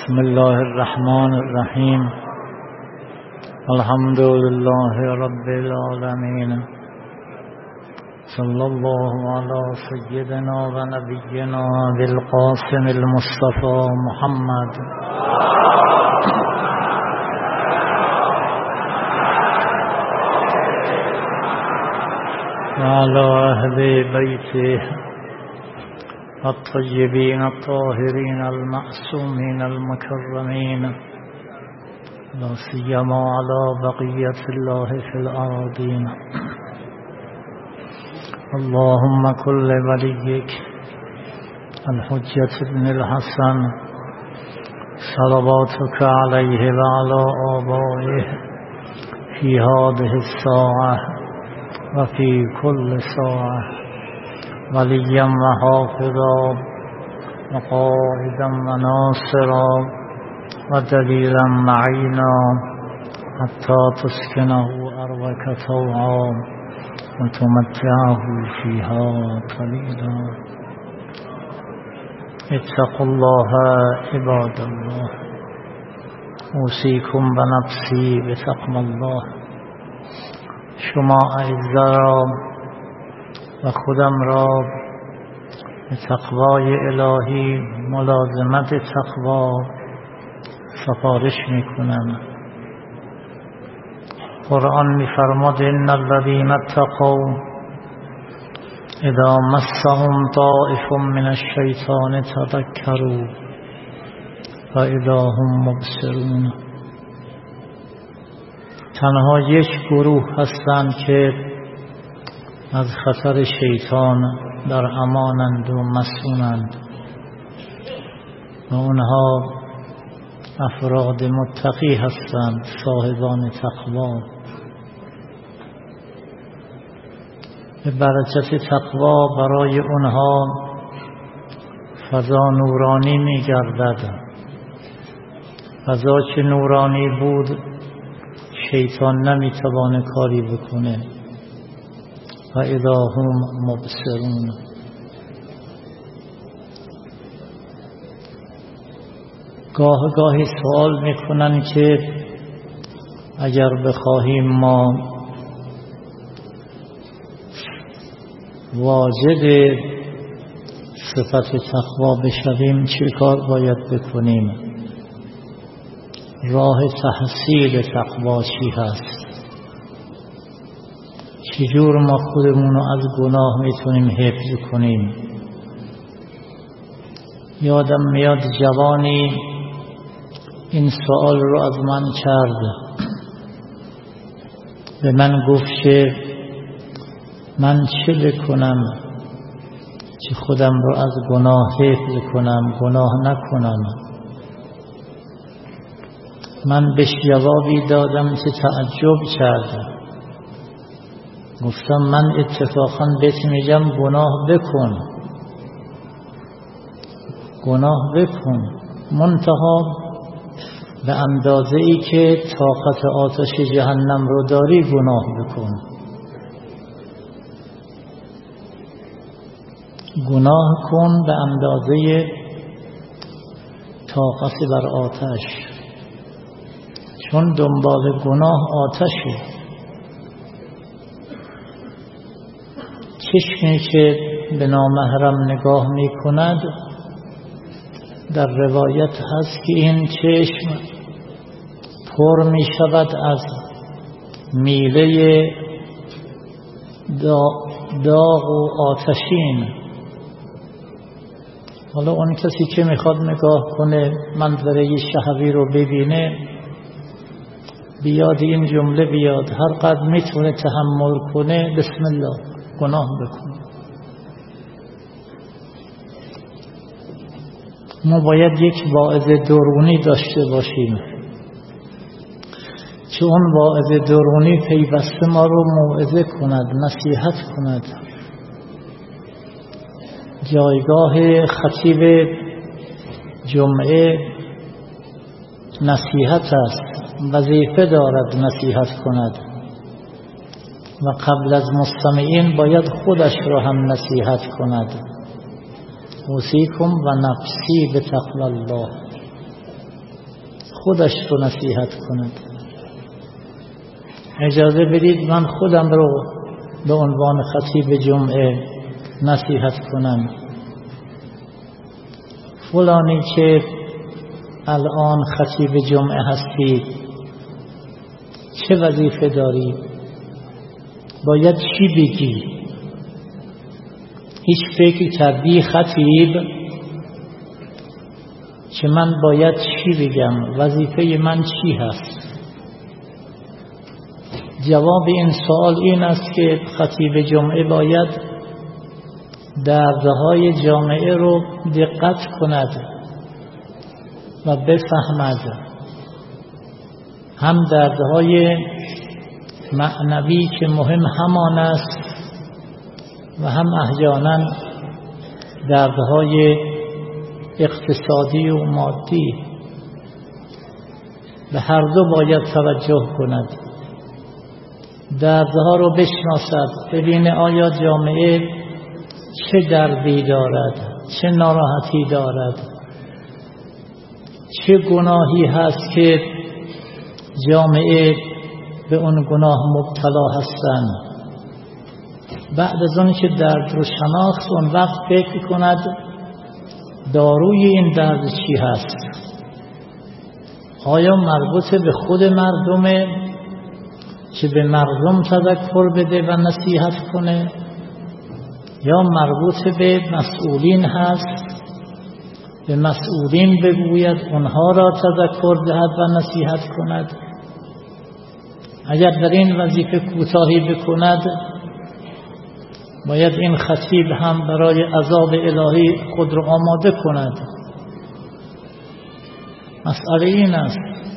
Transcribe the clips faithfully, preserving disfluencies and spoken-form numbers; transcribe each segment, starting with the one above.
بسم الله الرحمن الرحیم. الحمد لله رب العالمین. صلی الله علی سیدنا و نبینا بالقاسم المصطفى محمد و علی اهل بیته الطیبین الطاهرین المعصومین المکرمین، لا سیما علی بقیة الله فی الارضین. اللهم كل وليك الحجة بن الحسن صلواتك عليه وعلى آبائه في هذه الساعة وفي كل ساعة وليا وحافظا وقائدا وناصرا ودليلا معينا حتى تسكنه أرضك طوعا وتمتعه فيها قليلا. اتقوا الله عباد الله، اوصيكم بنفسي بتقوى الله. شما اعزا را و خودم را به تقوای الهی، ملازمت تقوا سفارش میکنم. قرآن میفرماد ان الذین اتقوا اذا مسهم طائف من الشیطان تذکروا فاذا هم مبصرون. تنها یک گروه هستند که از خطر شیطان در امانند و مسئولند و اونها افراد متقی هستند، صاحبان تقوا. به برکت تقوا برای اونها فضا نورانی می گردد. فضا که نورانی بود شیطان نمی توانه کاری بکنه. و اذا هم مبصرون. گاه گاهی سوال میکنن که اگر بخواهیم ما واجد صفت تقوا بشویم چه کار باید بکنیم؟ راه تحصیل تقوا چی هست؟ چجور ما خودمون رو از گناه میتونیم حفظ کنیم؟ یادم میاد جوانی این سوال رو از من کرد. به من گفت که من چه بکنم که خودم رو از گناه حفظ کنم، گناه نکنم؟ من بهش جوابی دادم که تعجب کرد. گفتم من اتفاقا بهت میگم گناه بکن، گناه بکن، منتها به اندازه ای که طاقت آتش جهنم رو داری گناه بکن. گناه کن به اندازه طاقت بر آتش، چون دنبال گناه آتشه. چشمی که به نامحرم نگاه می کند، در روایت هست که این چشم پر می شود از میله داغ و آتشین. حالا اون کسی که میخواد نگاه کنه منظره شهوی رو ببینه، بیاد این جمله بیاد هر قدر میتونه تحمل کنه بسم الله گناه بکن. ما باید یک واعظ درونی داشته باشیم که اون واعظ درونی پیوسته ما رو موعظه کند، نصیحت کند. جایگاه خطیب جمعه نصیحت است، وظیفه دارد نصیحت کند و قبل از مستمعین باید خودش را هم نصیحت کند. اوصیکم و نفسی بتقوی الله. خودش رو نصیحت کند. اجازه بدید من خودم رو به عنوان خطیب جمعه نصیحت کنم. فلانی که الان خطیب جمعه هستید، چه وظیفه داری؟ باید چی بگی؟ هیچ فکر کردی خطیب که من باید چی بگم؟ وظیفه من چی هست؟ جواب این سوال این است که خطیب جمعه باید دردهای جامعه رو دقت کند و بفهمد، هم دردهای معنوی که مهم همان است و هم احیانا دردهای اقتصادی و مادی. به هر دو باید توجه کند، دردها رو بشناسد، ببینه آیا جامعه چه دردی دارد، چه ناراحتی دارد، چه گناهی هست که جامعه به اون گناه مبتلا هستند. بعد از اون که درد رو شناخت، اون وقت فکر کند داروی این درد چی هست. آیا مربوط به خود مردمه که به مردم تذکر بده و نصیحت کنه، یا مربوط به مسئولین هست، به مسئولین بگوید اونها را تذکر دهد و نصیحت کند؟ اگر در این وظیفه کوتاهی بکند، باید این خطیب هم برای عذاب الهی خود را آماده کند. مسئله این است،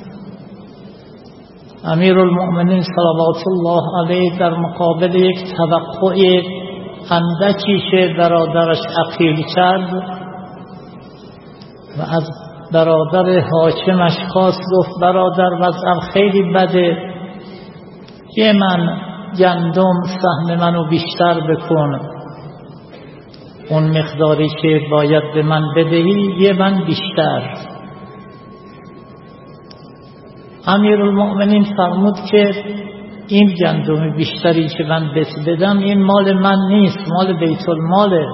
امیرالمؤمنین صلوات الله علیه در مقابل یک توقع اندکی که برادرش عقیل کرد و از برادر حاکمش خواست، گفت برادر وضعم خیلی بده، یه من گندم سهم منو بیشتر بکن، اون مقداری که باید به من بدهی یه من بیشتر. امیرالمؤمنین فرمود که این گندم بیشتری که من بهت بدم این مال من نیست، مال بیت الماله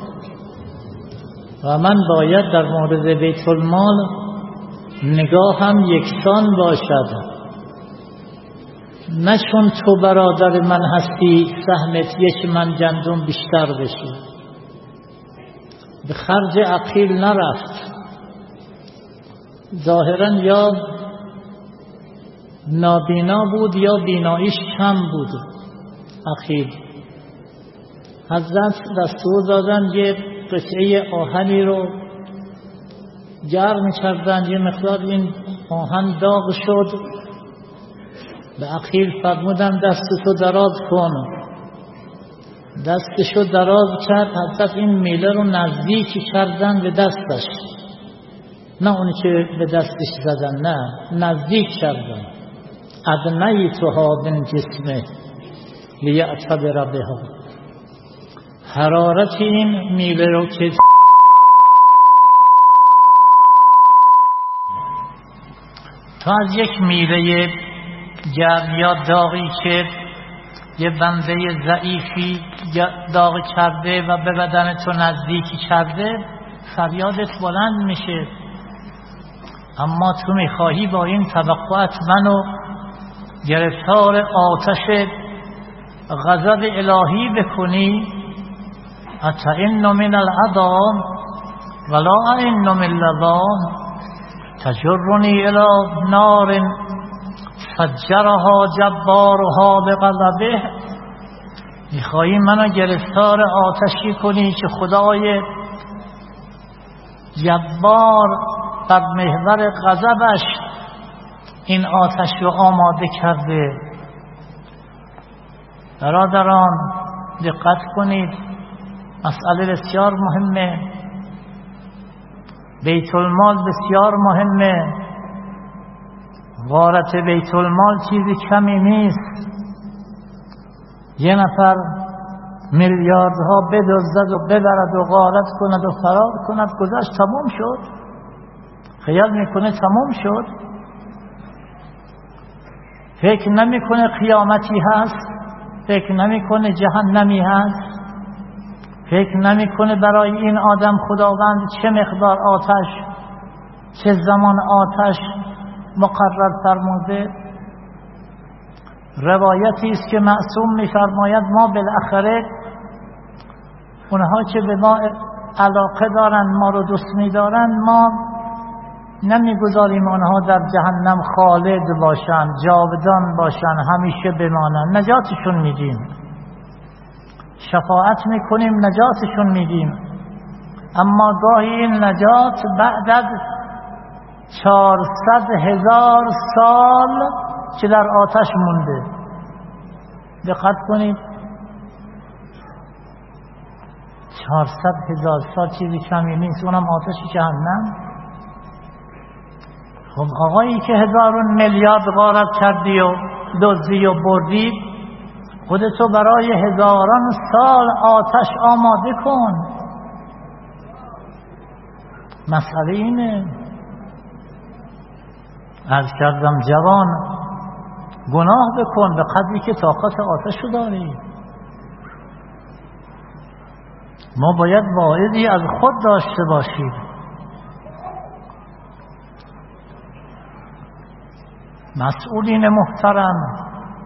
و من باید در مورد بیت المال نگاهم یکسان باشد، نه چون تو برادر من هستی سهمت یک من گندم بیشتر بشی. به خرج عقیل نرفت، ظاهرا یا نابینا بود یا بیناییش کم بود. عقیل حضرت دستور دادن یه قطعه آهنی رو گرم کردن، یه مقدار این آهن داغ شد، به عقیل فرمودن دستتو دراز کن. دستشو دراز کرد، حضرت این میله رو نزدیک کردن به دستش، نه اونی که به دستش زدن، نه نزدیک کردن. ادنیتها من جسمه لیعتبر بها، حرارت این میله رو که تا از یک میله گرم یا داغی که یه بنده ضعیفی داغ کرده و به بدن تو نزدیکی کرده، فریادت بلند میشه. اما تو میخواهی با این توقعت منو گرفتار آتش غضب الهی بکنی. اتئن من العذاب ولا ائن من اللذان تجرنی الی نار فجرها جبارها بغضبه. میخوایی منو گرفتار آتشی کنی که خدای جبار بر محور غضبش این آتش رو آماده کرده. برادران دقت کنید، مسئله بسیار مهمه، بیت المال بسیار مهمه. غارت بیت المال چیزی کمی نیست. یه نفر میلیاردها بدزدد و ببرد و غارت کند و فرار کند، گذشت، تمام شد، خیال میکنه تمام شد. فکر نمیکنه قیامتی هست، فکر نمیکنه جهنمی هست، فکر نمیکنه برای این آدم خداوند چه مقدار آتش، چه زمان آتش مقرر فرموده. روایتی است که معصوم می‌فرماید ما بالاخره اونها که به ما علاقه دارن، ما رو دوست می‌دارن، ما نمیگذاریم آنها در جهنم خالد باشن، جاودان باشن، همیشه بمانن. نجاتشون میدیم، شفاعت میکنیم، نجاتشون میدیم. اما گاهی این نجات بعد از چهارصد هزار سال که در آتش مونده. دقت کنید، چهارصد هزار سال چیزی کمی نیست، اونم آتش جهنم. خب آقایی که هزارون میلیارد غارت کردی و دزدی و بردی، خودتو برای هزاران سال آتش آماده کن. مسئله اینه. عرض کردم جوان، گناه بکن به قدری که طاقت آتشو داری. ما باید واعظی از خود داشته باشیم. مسئولین محترم،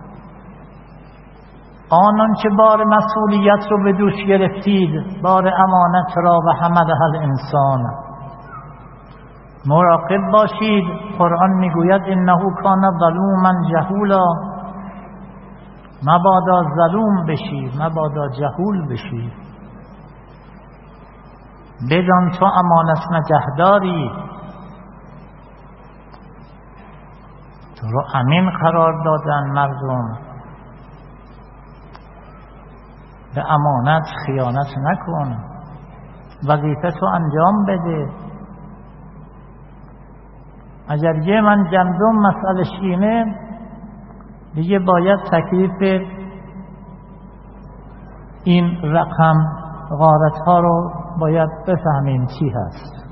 آنان که بار مسئولیت رو به دوش گرفتید، بار امانت را و حملها الانسان، مراقب باشید. قرآن میگوید انه کان ظلوما جهولا، مبادا ظلوم بشی، مبادا جهول بشی. بدان تو امانت نگهداری، تو رو امین قرار دادن مردم. به امانت خیانت نکن، وظیفه تو انجام بده. اگر یه من گندم مسئلهش اینه، دیگه باید تکلیف این رقم غارت ها رو باید بفهمیم چی هست.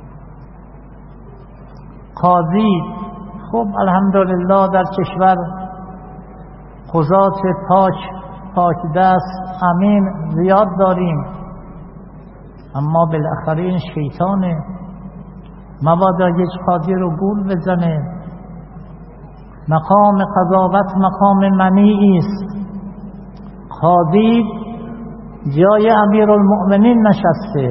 قاضی، خب الحمدلله در کشور قضات پاک پاک دست امین زیاد داریم، اما بالاخره این شیطانه. مبادا یک قاضی رو گول بزنه. مقام قضاوت مقام منیعی است. قاضی جای امیرالمؤمنین نشسته،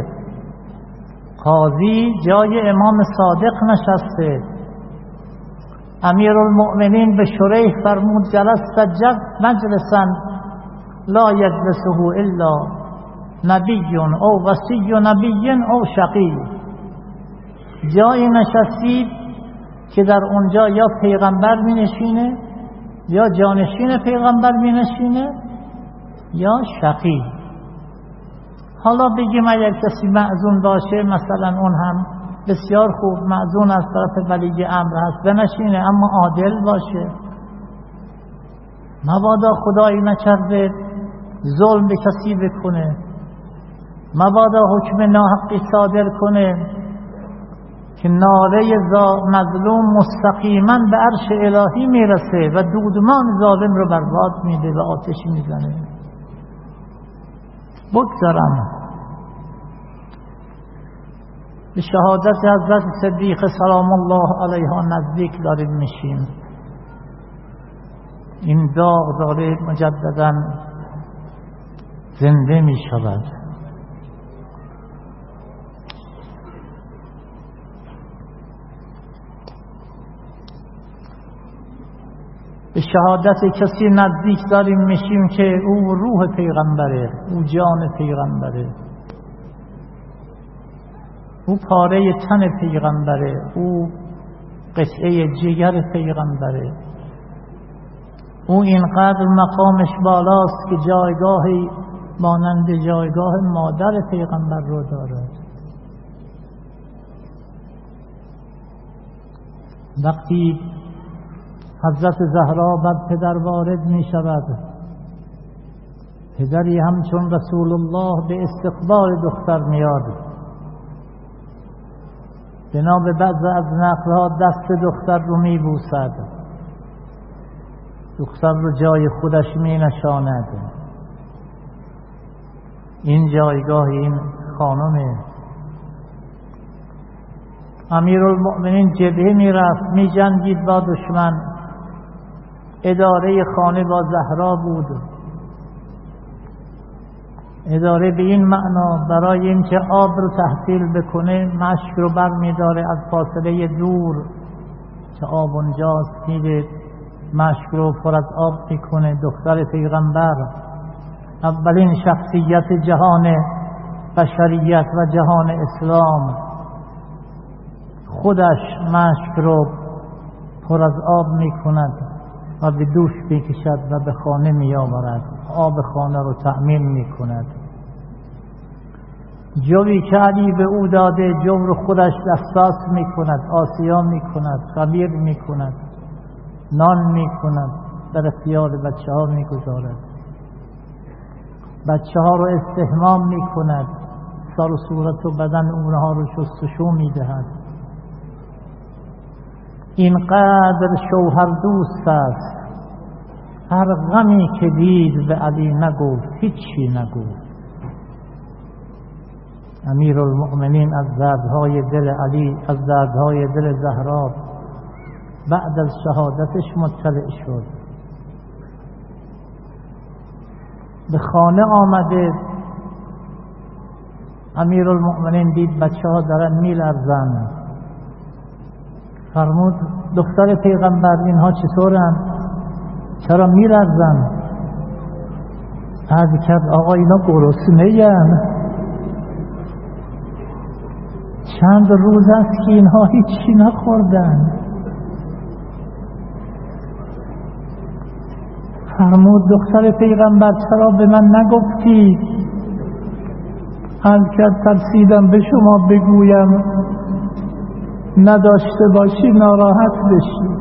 قاضی جای امام صادق نشسته. امیرالمؤمنین به شریح فرمود جلست مجلسا لا یجلسه الا نبی او وصی نبی او شقی. جایی نشستید که در اونجا یا پیغمبر می نشینه، یا جانشین پیغمبر می نشینه، یا شقی. حالا بگیم اگر کسی معزون باشه، مثلا اون هم بسیار خوب، معزون از طرف ولی امر هست بنشینه، اما عادل باشه. مبادا خدایی نکرده ظلم به کسی بکنه، مبادا حکم ناحقی صادر کنه که ناله مظلوم مستقیما به عرش الهی میرسه و دودمان ظالم رو برباد میده و آتش میزنه. بگذارم به شهادت حضرت صدیق سلام الله علیها نزدیک داریم میشیم. این داغ داره مجددا زنده میشود. به شهادت کسی نزدیک داریم میشیم که او روح پیغمبره، او جان پیغمبره، او پاره تن پیغمبره، او قطعه جگر پیغمبره. او اینقدر مقامش بالاست که جایگاهی مانند جایگاه مادر پیغمبر رو دارد. وقتی حضرت زهرا بر پدر وارد می شود، پدری همچون رسول الله به استقبال دختر میاد. جناب بعض از نقلها دست دختر رو می بوسد. دختر رو جای خودش می نشاند. این جایگاه این خانمه. امیرالمؤمنین جبهه می رفت، می جنگید با دشمن. اداره خانه با زهرا بود. اداره به این معنا برای اینکه آب رو تحصیل بکنه مشک رو بر می داره از فاصله دور که آب اونجاست، میره مشک رو پر از آب میکنه. دختر پیغمبر، اولین شخصیت جهان بشریت و جهان اسلام، خودش مشک رو پر از آب میکند و به دوش میکشد و به خانه میآورد، آب خانه رو تأمین میکند. جوی که علی به او داده جو رو خودش دستاس میکند، آسیا میکند، خمیر میکند، نان میکند، در اختیار بچه ها میگذارد. بچه ها رو استحمام میکند، سر و صورت و بدن اونها رو شستشو میدهد. اینقدر شوهر دوست است، هر غمی که دید به علی نگفت، هیچی نگفت. امیرالمؤمنین از دردهای دل علی، از دردهای دل زهرا بعد از شهادتش مطلع شد. به خانه آمده، امیرالمؤمنین دید بچه ها دارن میلرزن. فرمود دختر پیغمبر اینها چطورن؟ چرا میلرزن؟ عرض کرد آقا اینا گرسنه‌اند، چند روز است که اینها هیچی نخوردن. فرمود دختر پیغمبر چرا به من نگفتی؟ عرض کرد ترسیدم به شما بگویم نداشته باشی ناراحت بشی.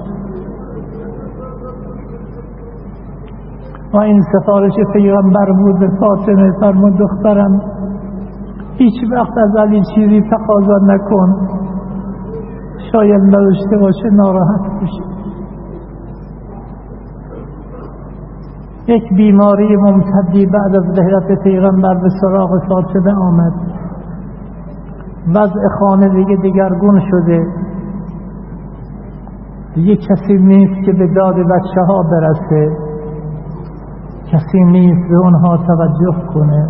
و این سفارش پیغمبر بود به فاطمه. فرمود دخترم هیچ وقت از علی چیزی تقاضا نکن، شاید نداشته باشه ناراحت بشی. یک بیماری ممتدی بعد از رحلت پیغمبر به سراغ فاطمه آمد. وضع خانه دیگه دگرگون شده، دیگه کسی نیست که به داد بچه ها برسه، کسی نیست به اونها توجه کنه.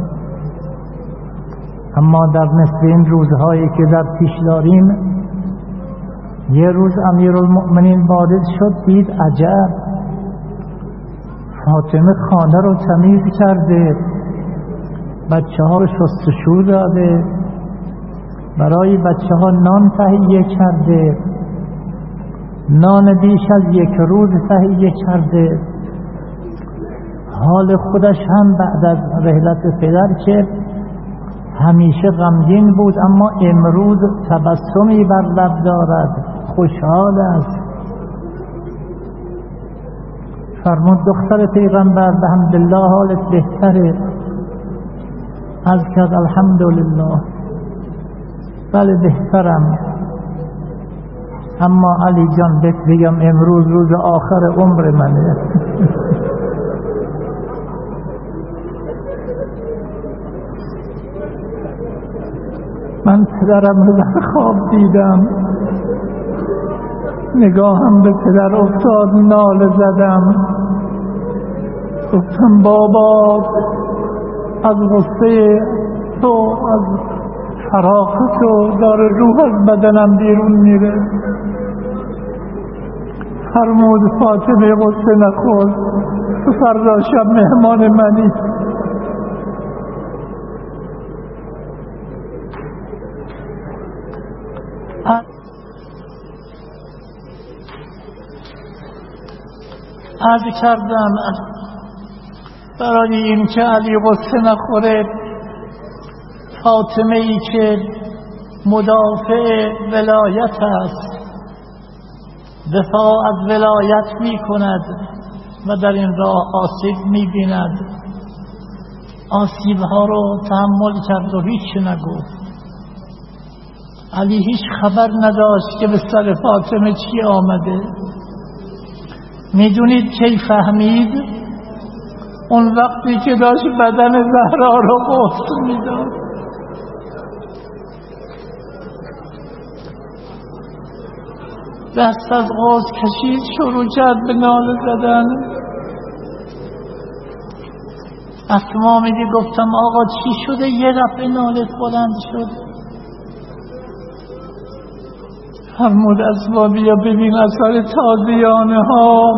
اما در مثل این روزهایی که در پیش داریم، یه روز امیرالمؤمنین وارد شد، دید عجب، فاطمه خانه رو تمیز کرده، بچه ها رو شستشو داده، برای بچه ها نان تهیه کرده، نان بیش از یک روز تهیه کرده. حال خودش هم بعد از رحلت پدر که همیشه غمگین بود، اما امروز تبسمی بر لب دارد، خوشحال است. فرمود دختر پیغمبر به حمدالله حالت بهتره؟ از کرد الحمدلله، بله بهترم، اما علی جان بهت بگم امروز روز آخر عمر منه. من پدرم رو در خواب دیدم، نگاهم به پدر افتاد، ناله زدم، گفتم بابا از غصه تو، از فراق تو داره روح از بدنم بیرون میره. فرمود فاطمه غصه نخور، تو فردا شب مهمان منی. عرض کردم برای این که علی غصه نخوره، فاطمه ای که مدافع ولایت است، دفاع از ولایت می کند و در این راه آسیب می بیند، آسیب ها رو تحمل کرد و هیچ نگفت. علی هیچ خبر نداشت که به سر فاطمه چی آمده. میدونید کی فهمید؟ اون وقتی که داشت بدن زهرا رو غسل میداد. دست از غسل کشید، شروع کرد به ناله زدن. اسما میگه گفتم آقا چی شده؟ یه دفعه نالت بلند شد. فرمود اسما بیا ببین اثر تازیانه ها،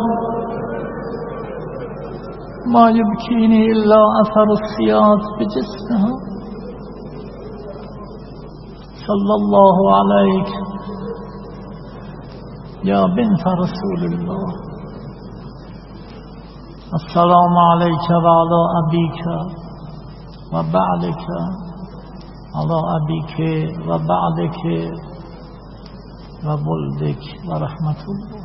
ما یبکینی الا اثر السیاط به جسمها. صلی الله علیک یا بنت رسول الله، السلام علیک و علی ابیک و بعلک، علی ابیک و بعلک و بلدک و رحمت الله.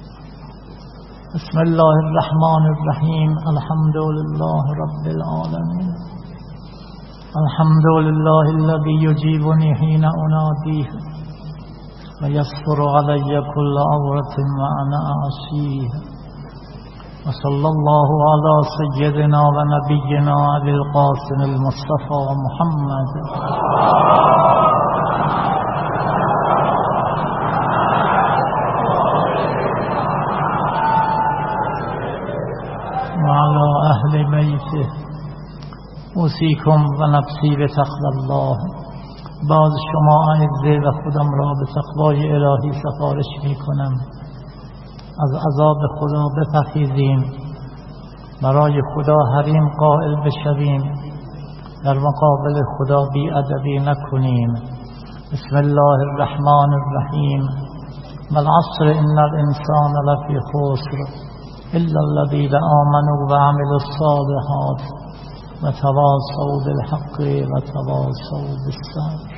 بسم الله الرحمن الرحیم. الحمد لله رب العالمین. الحمد لله الذي يجيبني حين اناديه ويستر علي كل عورة وأنا أعصيه. وصلى الله على سيدنا ونبينا أبي القاسم المصطفى محمد وعلى أهل بيته. أوصيكم ونفسي بتقوى الله. باز شما عزیز و خودم را به تقوای الهی سفارش می کنم. از عذاب خدا بپرهیزیم، برای خدا حریم قائل بشویم، در مقابل خدا بی ادبی نکنیم. بسم الله الرحمن الرحیم. والعصر ان الانسان لفی خسر الا الذین آمنوا وعملوا الصالحات وتواصوا بالحق وتواصوا بالصبر.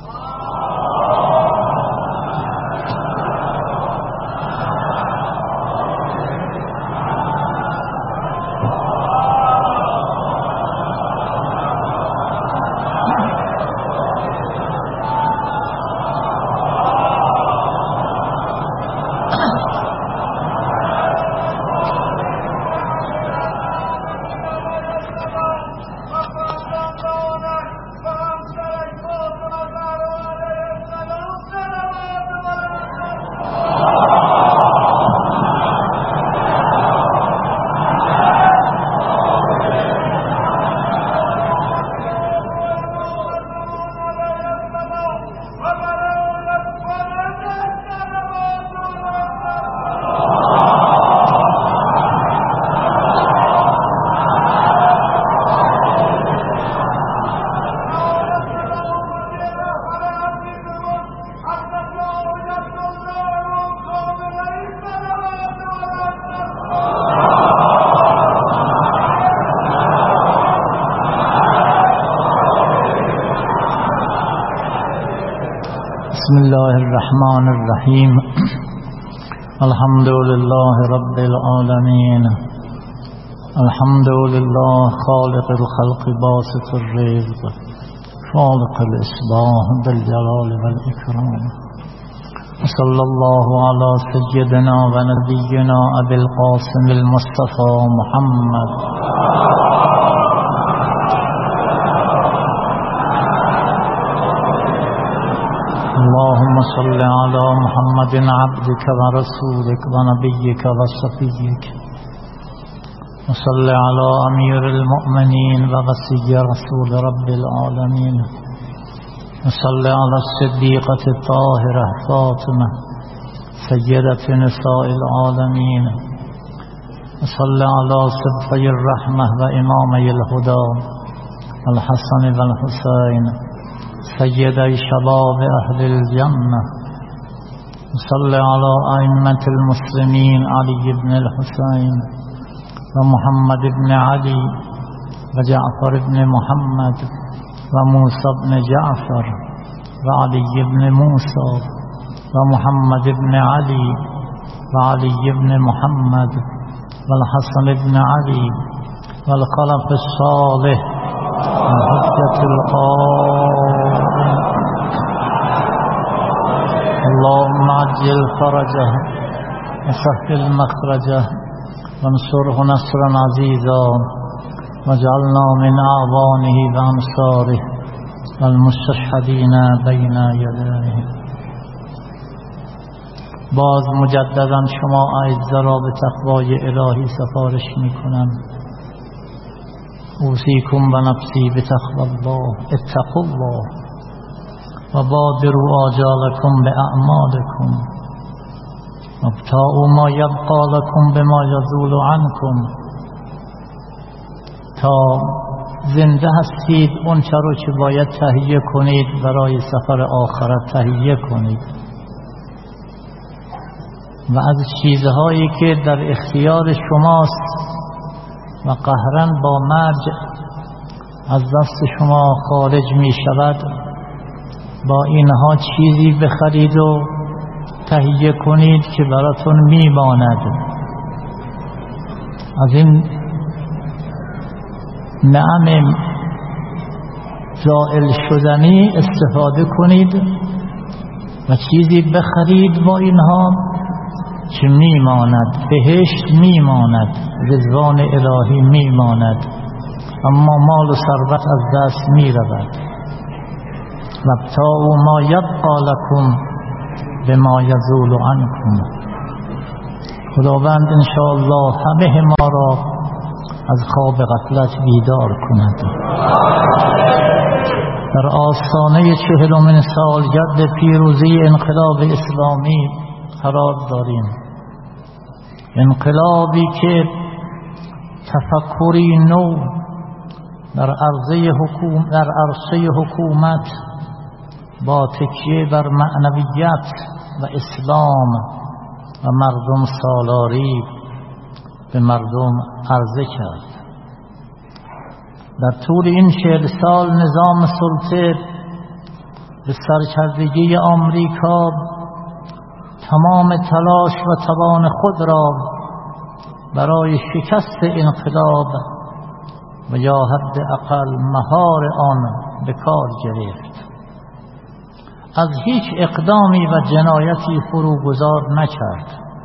بسم الله الرحمن الرحیم. الحمد لله رب العالمین. الحمد لله خالق الخلق باسط الرزق خالق الإصباح بالجلال والإكرام. صلى الله على سيدنا ونبينا أبي القاسم المصطفى محمد اللهم صل على محمد عبدك ورسولك ونبيك وصفيك. وصل على أمير المؤمنين ووصي رسول رب العالمين. وصل على الصديقة الطاهرة فاطمة سيدة نساء العالمين. وصل على صدفي الرحمة وإمامي الهدى الحسن والحسين سيدي شباب أهل الجنة. وصل على أئمة المسلمين علي بن الحسين ومحمد بن علي وجعفر بن محمد وموسى بن جعفر وعلي بن موسى ومحمد بن علي وعلي بن محمد والحسن بن علي والخلف الصالح وحجة القائم. اللهم عجل فرجه وسهل مخرجه وانصره نصرا عزيزا واجعلنا من أعوانه وأنصاره والمستشهدين بين يديه. باز مجددا شما اعزا را به تقوای الهی سفارش میکنم. اوصیکم و نفسی بتقوی الله، اتقوا الله و بادروا آجالکم باعمالکم وابتغوا ما یبقی لکم بما یزول عنکم. تا زنده هستید اون چه رو که باید تهیه کنید برای سفر آخرت تهیه کنید و از چیزهایی که در اختیار شماست و قهرن با مرج از دست شما خارج می شود با اینها چیزی بخرید و تهیه کنید که براتون می ماند. از این نعم زائل شدنی استفاده کنید و چیزی بخرید با اینها که میماند. بهشت میماند، رضوان الهی میماند، اما مال و ثروت از دست میرود. وابتغوا ما یبقی لکم بما یزول عنکم. خداوند انشاءالله همه ما را از خواب غفلت بیدار کند. در آستانه چهلمین سالگرد پیروزی انقلاب اسلامی قرار داریم. انقلابی که تفکری نو در عرصه حکومت در عرصه حکومت با تکیه بر معنویت و اسلام و مردم سالاری به مردم عرضه کرد. در طول این چهل سال نظام سلطه به سرکردگی آمریکا تمام تلاش و توان خود را برای شکست انقلاب و یا حداقل مهار آن به کار گرفت. از هیچ اقدامی و جنایتی فروگذار نکرد.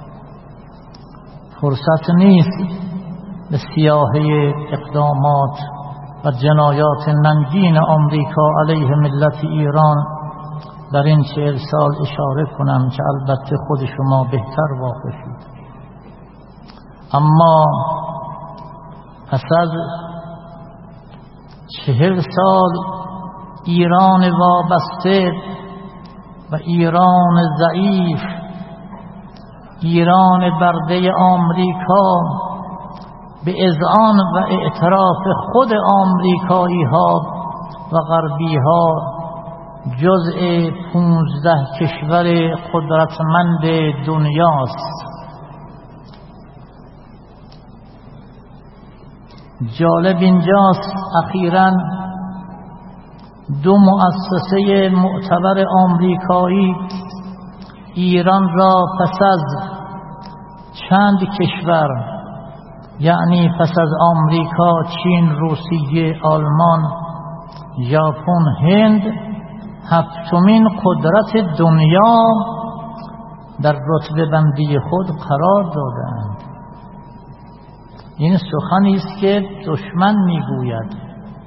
فرصت نیست به سیاهه اقدامات و جنایات ننگین آمریکا علیه ملت ایران در این چهل سال اشاره کنم که البته خود شما بهتر واقفید. اما پس از چهل سال ایران وابسته و ایران ضعیف، ایران برده آمریکا به اذعان و اعتراف خود آمریکایی ها و غربی ها جزء پونزده کشور قدرتمند دنیاست. جالب اینجاست اخیراً دو مؤسسه معتبر آمریکایی ایران را پس از چند کشور، یعنی پس از آمریکا، چین، روسیه، آلمان، ژاپن، هند، هفتمین قدرت دنیا در رتبه بندی خود قرار دادند. این سخنی است که دشمن میگوید.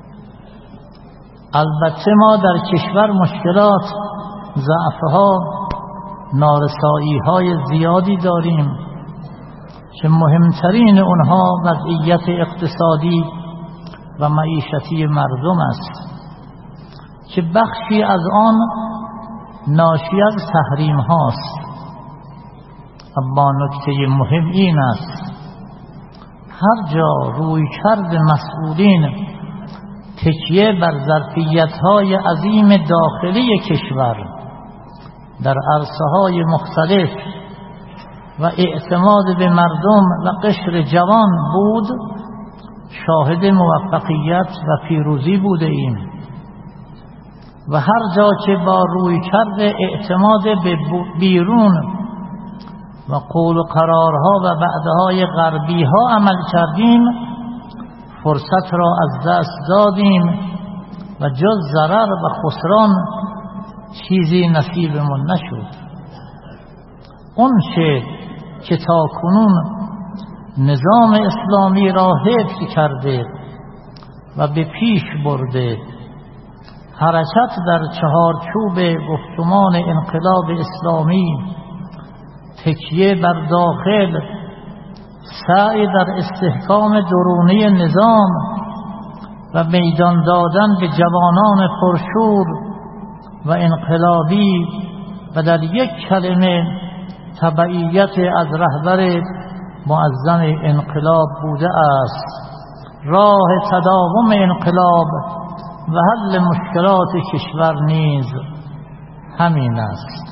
البته ما در کشور مشکلات، ضعفها، نارسایی‌های زیادی داریم که مهمترین اونها وضعیت اقتصادی و معیشتی مردم است که بخشی از آن ناشی از تحریم هاست. اما نکته مهم این است هر جا روی کرد مسئولین تکیه بر ظرفیت‌های عظیم داخلی کشور در عرصه‌های مختلف و اعتماد به مردم و قشر جوان بود، شاهد موفقیت و پیروزی بوده ایم. و هر جا که با روی کرد اعتماد به بیرون و قول و قرارها و وعده‌های غربی ها عمل کردیم، فرصت را از دست دادیم و جز ضرر و خسران چیزی نصیبمون نشد. اون چه که تاکنون نظام اسلامی را حفظ کرده و به پیش برده، حرکت در چهارچوب گفتمان انقلاب اسلامی، تکیه بر داخل، سعی در استحکام درونی نظام و میدان دادن به جوانان پرشور و انقلابی و در یک کلمه تبعیت از رهبر معظم انقلاب بوده است. راه تداوم انقلاب و حل مشکلات کشور نیز همین است.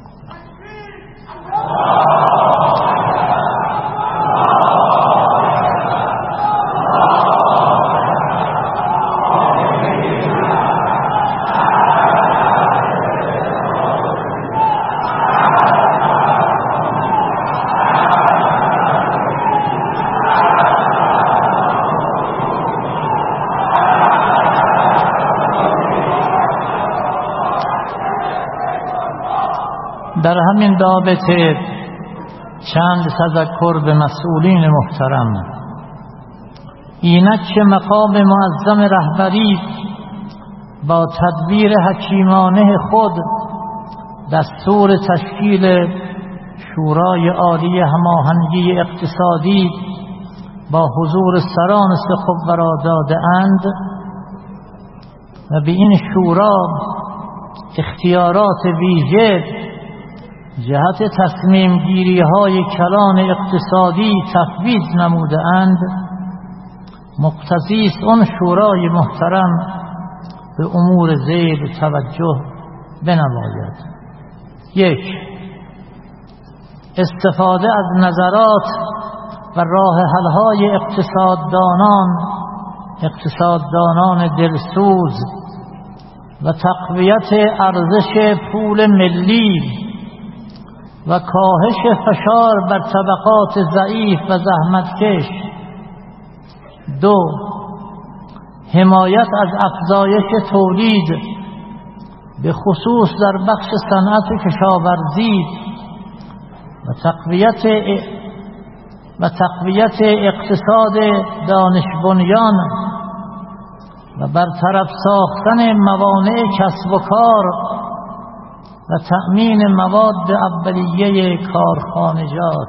در همین رابطه چند تذکر به مسئولین محترم. اینک که مقام معظم رهبری با تدبیر حکیمانه خود دستور تشکیل شورای عالی هماهنگی اقتصادی با حضور سران سخب را داده اند و به این شورا اختیارات ویژه جهت تصمیم گیری های کلان اقتصادی تفویض نموده اند، مقتضی است آن شورای محترم به امور ذیل توجه بنماید. یک، استفاده از نظرات و راه حل های اقتصاددانان اقتصاددانان دلسوز و تقویت ارزش پول ملی و کاهش فشار بر طبقات ضعیف و زحمتکش. دو، حمایت از افزایش تولید به خصوص در بخش صنعت و کشاورزی و تقویت و تقویت اقتصاد دانش بنیان و برطرف ساختن موانع کسب و کار و تأمین مواد اولیه کارخانجات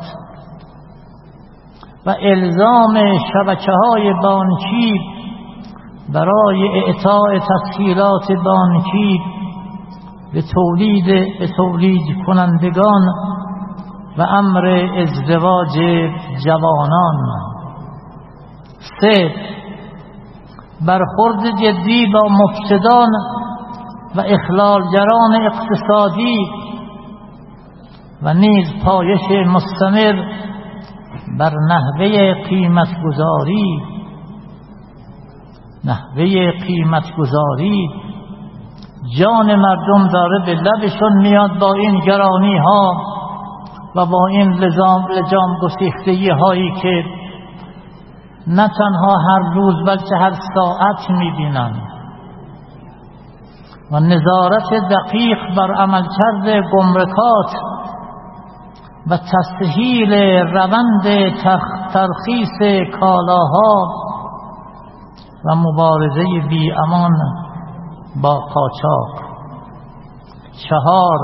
و الزام شبکه‌های بانکی برای اعطاء تسهیلات بانکی به تولید به تولید کنندگان و امر ازدواج جوانان. سه، برخورد جدی با مفسدان و اخلالگران اقتصادی و نیز پایش مستمر بر نحوه قیمتگذاری نحوه قیمتگذاری جان مردم داره به لبشون میاد با این گرانی ها و با این لجام لجام گسیختگی هایی که نه تنها هر روز بلکه هر ساعت میبینن و نظارت دقیق بر عملکرد گمرکات و تسهیل روند ترخیص کالاها و مبارزه بی امان با قاچاق. چهار،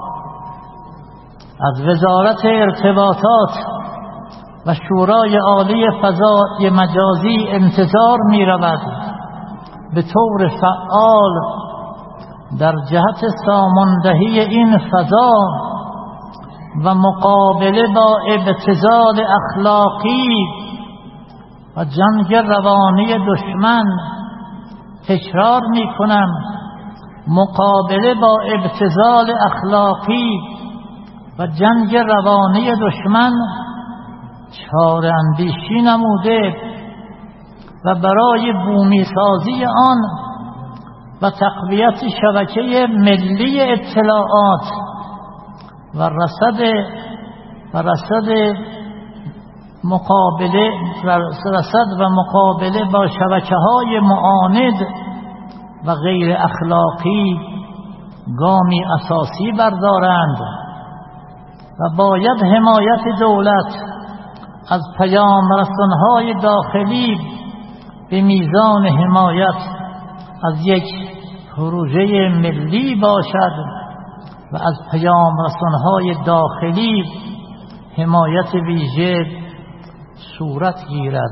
از وزارت ارتباطات و شورای عالی فضای مجازی انتظار می رود به طور فعال در جهت ساماندهی این فضا و مقابله با ابتذال اخلاقی و جنگ روانی دشمن. تکرار می کنم، مقابله با ابتذال اخلاقی و جنگ روانی دشمن چاره اندیشی نموده و برای بومی سازی آن و تقویت شبکه ملی اطلاعات و رصد و رصد مقابله رصد و مقابله با شبکه‌های معاند و غیر اخلاقی گامی اساسی بردارند و باید حمایت دولت از پیام رسانهای داخلی به میزان حمایت از یک پروژه ملی باشد و از پیام رسانهای داخلی حمایت ویژه صورت گیرد.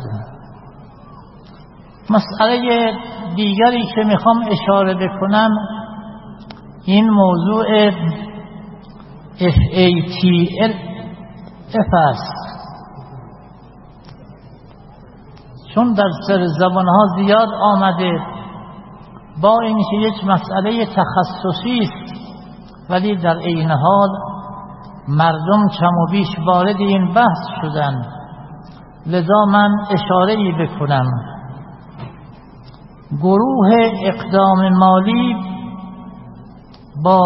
مسئله دیگری که میخوام اشاره بکنم این موضوع اف ای تی اف است. چون در سر زبانها زیاد آمده، با اینکه یک مسئله تخصصی است ولی در این حال مردم کم و بیش وارد این بحث شدند، لذا من اشاره‌ای بکنم. گروه اقدام مالی با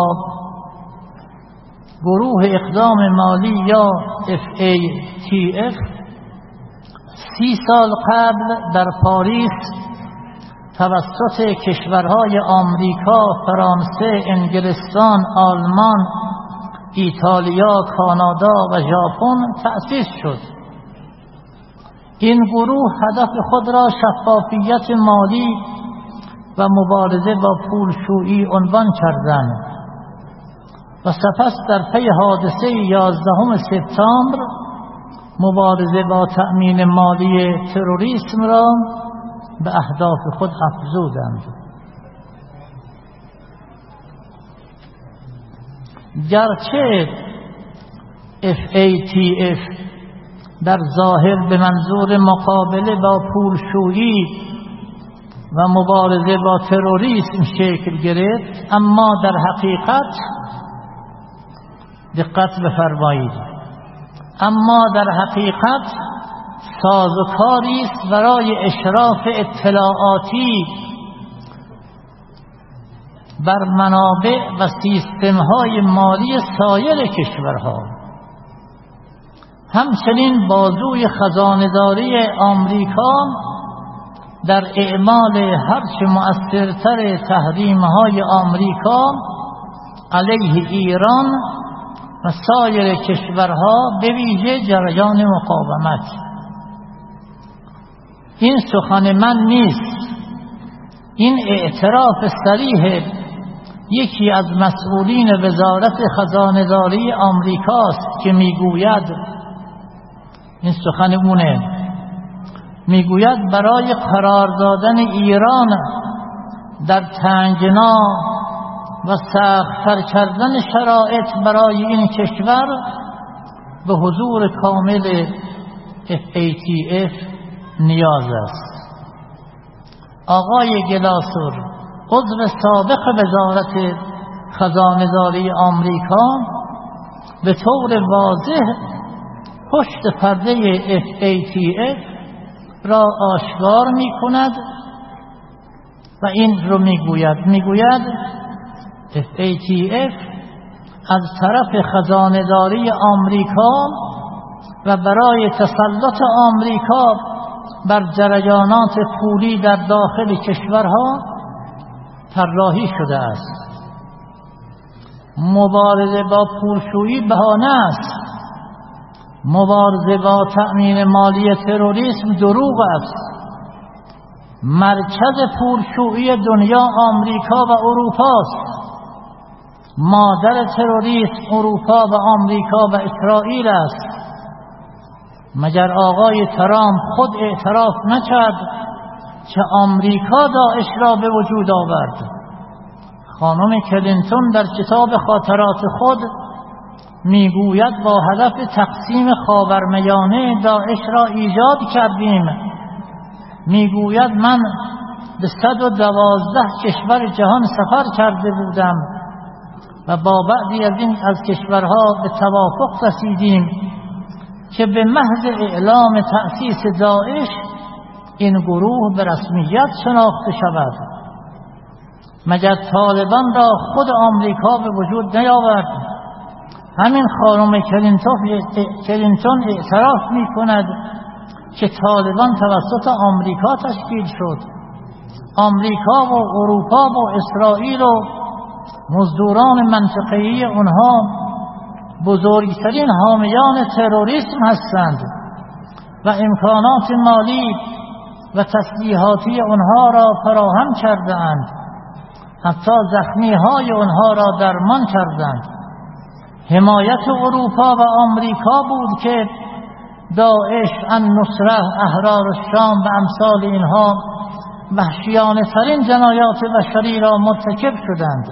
گروه اقدام مالی یا اف ای تی اف سی سال قبل در پاریس توسط کشورهای آمریکا، فرانسه، انگلستان، آلمان، ایتالیا، کانادا و ژاپن تأسیس شد. این گروه هدف خود را شفافیت مالی و مبارزه با پولشویی عنوان کردند و سپس در پی حادثه یازدهم سپتامبر مبارزه با تأمین مالی تروریسم را به اهداف خود افزودند. گرچه اف ای تی اف در ظاهر به منظور مقابله با پولشویی و مبارزه با تروریسم شکل گرفت، اما در حقیقت دقت بفرمایید اما در حقیقت سازوکاری است برای اشراف اطلاعاتی بر منابع و سیستم‌های مالی سایر کشورها. همچنین بازوی خزانه‌داری آمریکا در اعمال هرچه مؤثرتر تحریم‌های آمریکا علیه ایران و سایر کشورها به ویژه جریان مقاومت. این سخن من نیست، این اعتراف صریح یکی از مسئولین وزارت خزانه‌داری آمریکاست که میگوید، این سخن اونه، میگوید برای قرار دادن ایران در تنگنا و سخت‌تر کردن شرایط برای این کشور به حضور کامل اف ای تی اف نیاز است. آقای گلاسور عضو سابق وزارت خزانه‌داری آمریکا به طور واضح پشت پرده اف ای تی اف را آشکار می کند و این رو می گوید می گوید اف ای تی اف از طرف خزانه‌داری آمریکا و برای تسلط آمریکا بر جریانات پولی در داخل کشورها طراحی شده است. مبارزه با پولشویی بهانه است، مبارزه با تأمین مالی تروریسم دروغ است. مرکز پولشویی دنیا آمریکا و اروپا است. مادر تروریسم اروپا و آمریکا و اسرائیل است. مگر آقای ترامپ خود اعتراف نکرد که آمریکا داعش را به وجود آورد؟ خانم کلینتون در کتاب خاطرات خود میگوید با هدف تقسیم خاورمیانه داعش را ایجاد کردیم. میگوید من به صد و دوازده کشور جهان سفر کرده بودم و با بعضی از این از کشورها به توافق رسیدیم که به محض اعلام تأسیس داعش این گروه به رسمیت شناخته شود. مگر طالبان را خود آمریکا به وجود نیاورد؟ همین خانم کلینتون اعتراف می کند که طالبان توسط آمریکا تشکیل شد. آمریکا و اروپا و اسرائیل و مزدوران منطقه‌ای اونها بزرگترین حامیان تروریسم هستند و امکانات مالی و تسلیحاتی آنها را فراهم کردند، حتی زخمی های آنها را درمان کردند. حمایت اروپا و آمریکا بود که داعش، النصره، احرار الشام و امثال اینها وحشیانه ترین جنایات بشری را مرتکب شدند.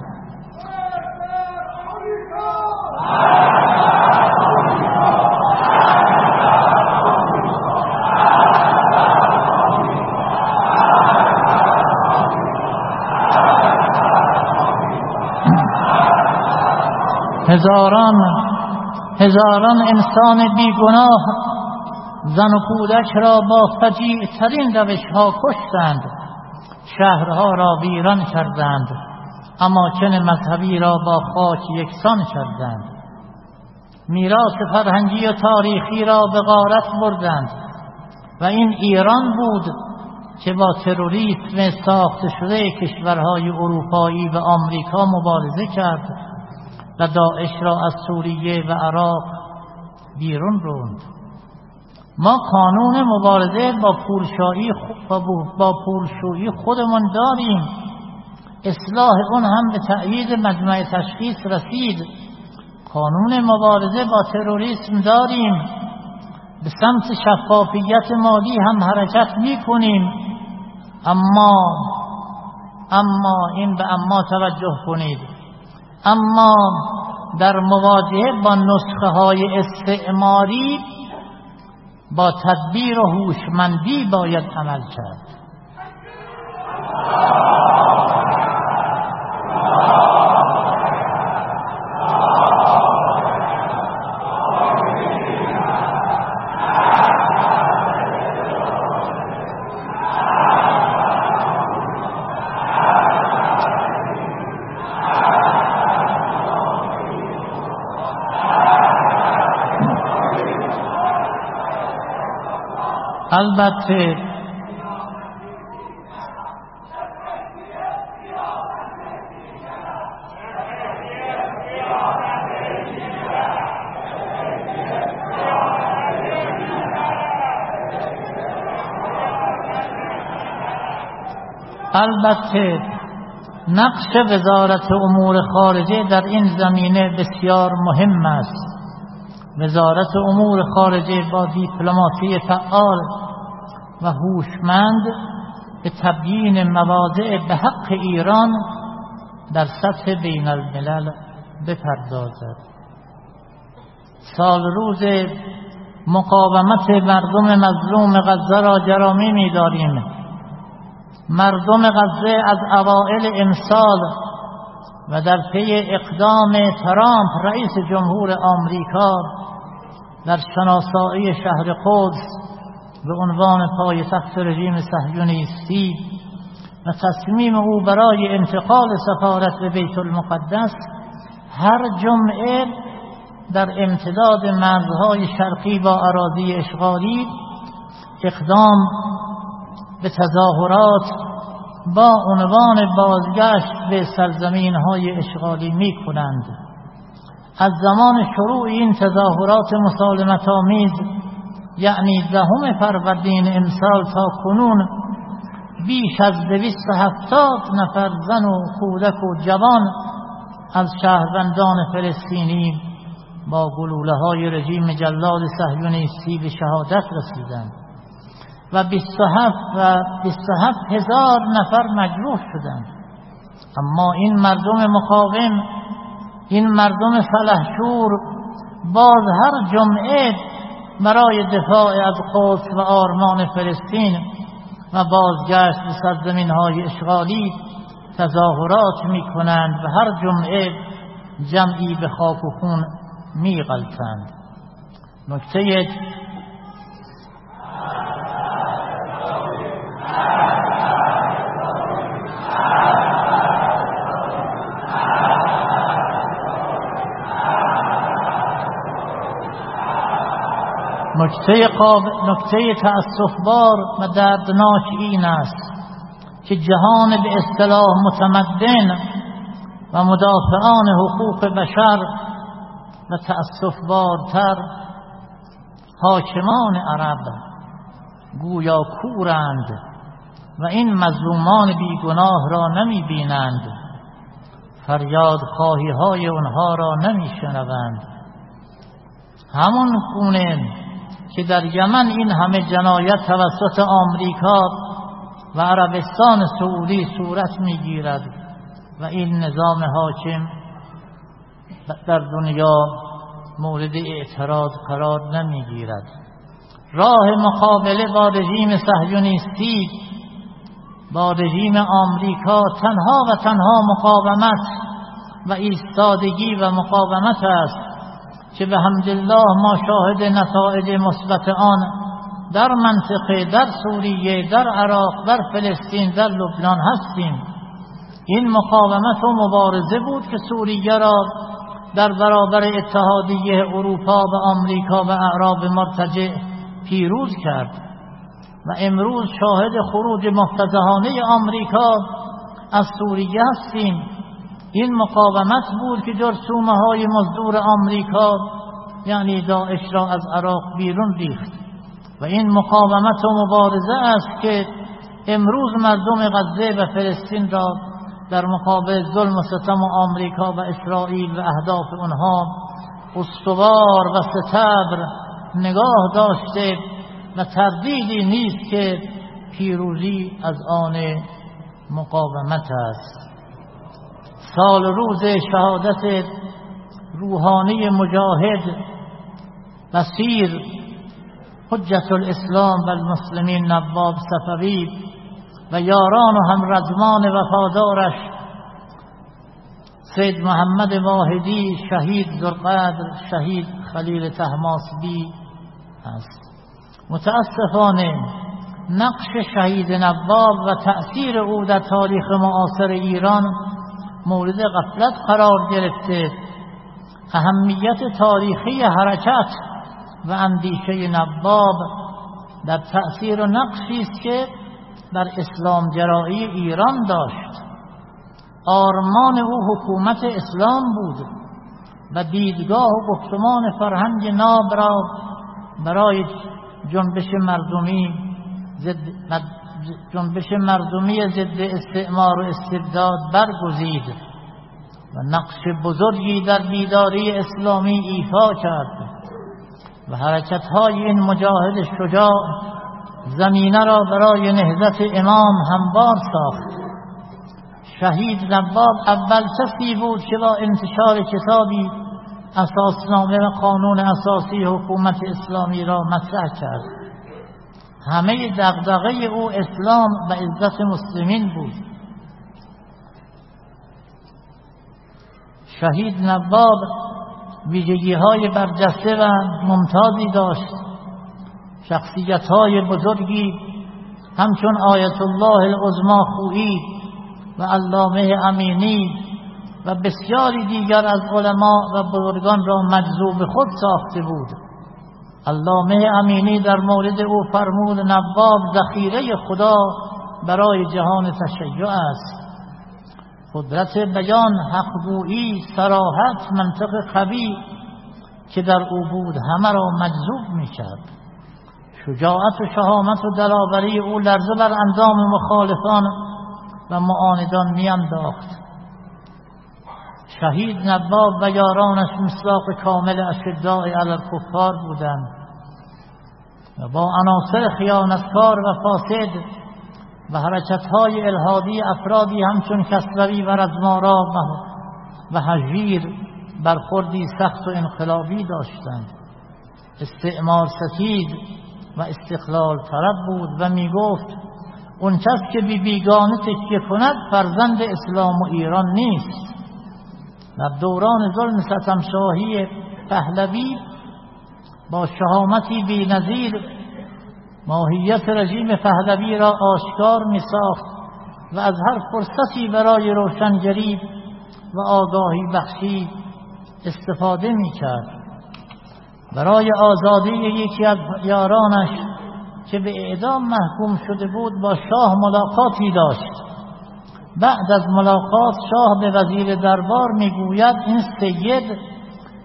هزاران هزاران انسان بیگناه، زن و کودک را با فجیع ترین روش ها کشتند، شهرها را ویران کردند، اماکن مذهبی را با خاک یکسان کردند، میراث فرهنگی و تاریخی را به غارت بردند. و این ایران بود که با تروریسم ساخته شده کشورهای اروپایی و آمریکا مبارزه کرد و داعش را از سوریه و عراق بیرون راند. ما قانون مبارزه با پولشایی با پولشویی خودمان داریم، اصلاح اون هم به تأیید مجمع تشخیص رسید. قانون مبارزه با تروریسم داریم، به سمت شفافیت مالی هم حرکت می کنیم. اما اما این به اما توجه کنید، اما در مواجهه با نسخه های استعماری با تدبیر و هوشمندی باید عمل کرد. البته البته نقش وزارت امور خارجه در این زمینه بسیار مهم است. وزارت امور خارجه با دیپلماسی فعال و هوشمند به تبیین مواضع به حق ایران در سطح بین الملل بپردازد. سال روز مقاومت مردم مظلوم غزه را گرامی می‌داریم. مردم غزه از اوائل امسال و در پی اقدام ترامپ رئیس جمهور آمریکا در شناسایی شهر قدس به عنوان پایتخت رژیم صهیونیستی و تصمیم او برای انتقال سفارت به بیت المقدس هر جمعه در امتداد مرزهای شرقی با اراضی اشغالی اقدام به تظاهرات با عنوان بازگشت به سرزمین‌های اشغالی می‌کنند. از زمان شروع این تظاهرات مسالمت‌آمیز، یعنی دهم فروردین امسال تا کنون، بیش از دویست و هفتاد نفر زن و کودک و جوان از شهروندان فلسطینی با گلوله‌های رژیم جلاد صهیونیستی به شهادت رسیدند و بیست و هفت و بیست و هفت هزار نفر مجروح شدند. اما این مردم مقاوم، این مردم سلحشور باز هر جمعه برای دفاع از قدس و آرمان فلسطین و بازگشت به سرزمین‌های اشغالی تظاهرات می‌کنند و هر جمعه جمعی به خاک و خون می‌غلطند. نکته نکته قابل نکته تأسف‌بار و دردناک این است که جهان به اصطلاح متمدن و مدافعان حقوق بشر و تأسف‌بارتر حاکمان عرب گویا کورند و این مظلومان بیگناه را نمی بینند، فریاد خواهی های اونها را نمی شنوند. همون گونه که در یمن این همه جنایت توسط آمریکا و عربستان سعودی صورت می گیرد و این نظام حاکم در دنیا مورد اعتراض قرار نمی گیرد. راه مقابله با رژیم صهیونیستی، با رژیم آمریکا تنها و تنها مقاومت و ایستادگی و مقاومت است که به حمدالله ما شاهد نتایج مثبت آن در منطقه، در سوریه، در عراق، در فلسطین، در لبنان هستیم. این مقاومت و مبارزه بود که سوریه را در برابر اتحادیه اروپا و آمریکا و اعراب مرتجع پیروز کرد و امروز شاهد خروج مفتضحانه آمریکا از سوریه هستیم. این مقاومت بود که جرثومه های مزدور آمریکا یعنی داعش را از عراق بیرون ریخت و این مقاومت و مبارزه است که امروز مردم غزه و فلسطین را در مقابل ظلم و ستم آمریکا و اسرائیل و اهداف آنها استوار و ستبر نگاه داشته و تردیدی نیست که پیروزی از آن مقاومت است. سال روز شهادت روحانی مجاهد بصیر حجت الاسلام و المسلمین نواب صفوی و یاران و همرزمان وفادارش سید محمد واحدی شهید ذوالقدر شهید خلیل طهماسبی است. متاسفانه نقش شهید نواب و تأثیر او در تاریخ معاصر ایران مورد غفلت قرار گرفته. اهمیت تاریخی حرکت و اندیشه نواب در تأثیر و نقشی است که در اسلام گرایی ایران داشت. آرمان او حکومت اسلام بود و دیدگاه و گفتمان فرهنگ ناب را برای جنبش مردمی ضد جنبش مردمی ضد استعمار و استبداد برگزید و نقش بزرگی در بیداری اسلامی ایفا کرد و حرکت‌های این مجاهد شجاع زمینه را برای نهضت امام هموار ساخت. شهید نواب اول کسی بود که با انتشار کتابی اساسنامه و قانون اساسی حکومت اسلامی را مطرح کرد. همه دغدغه او اسلام و عزت مسلمین بود. شهید نواب ویژگی‌های برجسته و ممتازی داشت. شخصیت‌های بزرگی همچون آیت الله العظمی خویی و علامه امینی و بسیاری دیگر از علما و بزرگان را مجذوب خود ساخته بود. علامه امینی در مورد او فرمود نواب ذخیره خدا برای جهان تشیع است. قدرت بیان، حقگویی، صراحت، منطق قوی که در او بود همه را مجذوب می‌کرد. شجاعت و شهامت و دلاوری او لرزه بر اندام مخالفان و معاندان میانداخت. شهید نواب و یارانش مصداق کامل اشداء علی الکفار بودند و با عناصر خیانتکار و فاسد و حرکت‌های الحادی افرادی همچون کسروی و رزمارا و هژیر برخوردی سخت و انقلابی داشتند. استعمار ستیز و استقلال طلب بود و می گفت اون کس که بی بیگانه تکیه کند فرزند اسلام و ایران نیست. در دوران ظلم ستمشاهی پهلوی با شهامتی بی نظیر ماهیت رژیم پهلوی را آشکار می ساخت و از هر فرصتی برای روشنگری و آگاهی بخشی استفاده می کرد. برای آزادی یکی از یارانش که به اعدام محکوم شده بود با شاه ملاقاتی داشت. بعد از ملاقات شاه به وزیر دربار میگوید این سید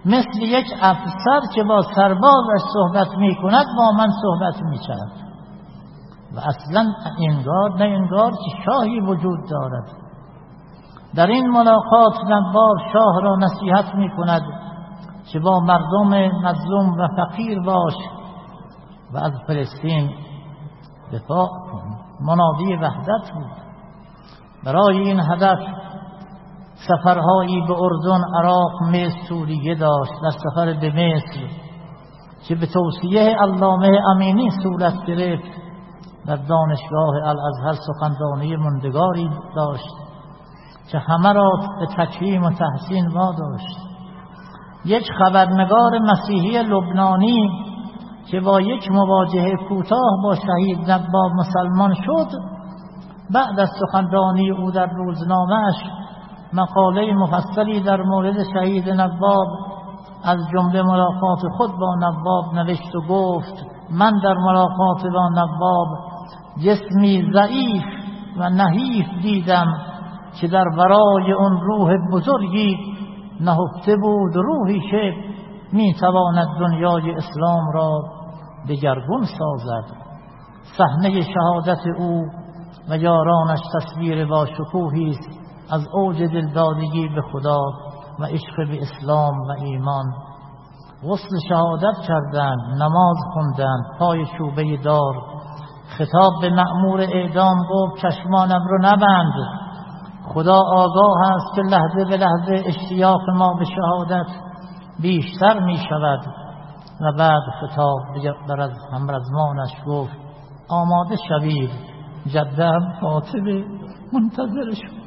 مثل یک افسر که با سربازش صحبت می کند با من صحبت می کرد و اصلا انگار نه انگار که شاهی وجود دارد. در این ملاقات نواب شاه را نصیحت می کند که با مردم مظلوم و فقیر باش و از فلسطین دفاع کن. منادی وحدت بود. برای این هدف سفرهایی به اردن، عراق، مصر، سوریه داشت. در سفر به مصر که به توصیه علامه امینی صورت گرفت در دانشگاه الازهر سخنرانی ماندگاری داشت که همه را به تکریم و تحسین واداشت. یک خبرنگار مسیحی لبنانی که با یک مواجهه کوتاه با شهید نواب مسلمان شد، بعد از سخنرانی او در روزنامه‌اش مقاله مفصلی در مورد شهید نواب از جمله ملاقات خود با نواب نوشت و گفت من در ملاقات با نواب جسمی ضعیف و نحیف دیدم که در ورای اون روح بزرگی نهفته بود، روحی که میتواند دنیای اسلام را دگرگون سازد. صحنه شهادت او و یارانش تصویر با شکوهی است از اوج دلدادگی به خدا و عشق به اسلام و ایمان. غسل شهادت کردند، نماز خوندند، پای چوبه دار. خطاب به مأمور اعدام گفت چشمانم رو نبند، خدا آگاه است که لحظه به لحظه اشتیاق ما به شهادت بیشتر می شود. و بعد خطاب بر از همرزمانش گفت آماده شوید، جده فاطمه منتظر شد.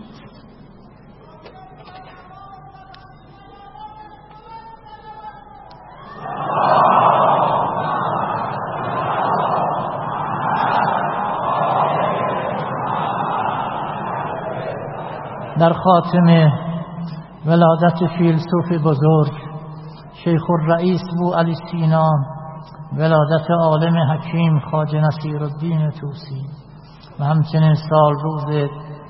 در خاتمه ولادت فیلسوف بزرگ شیخ الرئیس بو علی سینا، ولادت عالم حکیم خواجه نصیرالدین طوسی و همچنین سال روز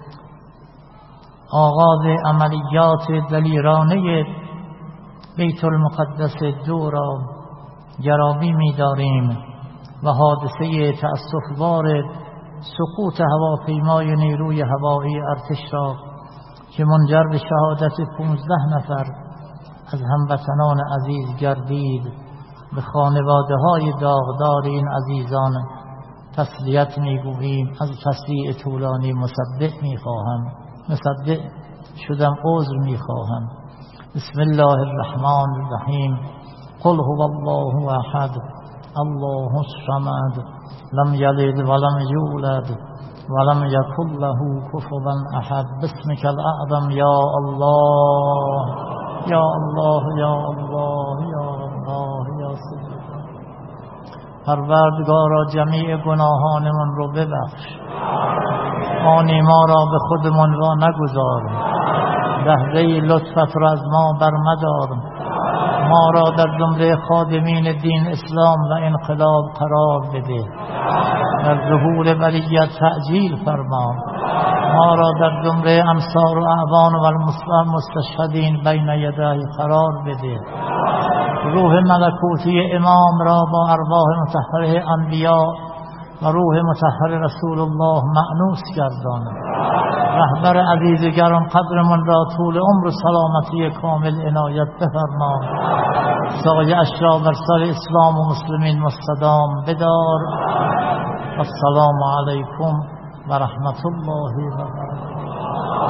آغاز عملیات دلیرانه بیت المقدس دو را گرامی می‌داریم و حادثه تأسف‌بار سقوط هواپیمای نیروی هوایی ارتش را که منجر به شهادت پانزده نفر از هموطنان عزیز گردید به خانواده های داغدار این عزیزان تسلیت میگوییم. از تسلیع طولانی مصدق میخواهم مصدق شدم عذر میخواهم. بسم الله الرحمن الرحیم. قل هو الله احد الله الصمد لم یلد ولم یولد ولم یکن له کفوا احد. بسمک الاعظم یا الله یا الله یا الله یا الله یا سید. پروردگارا جمیع گناهانمان رو ببخش، آنی ما را به خودمان وا نگذار، بهره لطفت را از ما برمدار، ما را در جمله خادمین دین اسلام و انقلاب قرار بده، در ظهور بلیت تعجیل فرما، ما را در جمله انصار و اعوان و المستشهدین بین یدای قرار بده. روح ملکوتی امام را با ارواح مطهره انبیاء و روح مطهر رسول الله مأنوس گردان. رهبر عزیز گران قدرمان را طول عمر و سلامتی کامل عنایت بفرما. سایه اش را بر سر اسلام و مسلمین مستدام بدار. السلام علیکم و رحمت الله و برکاته.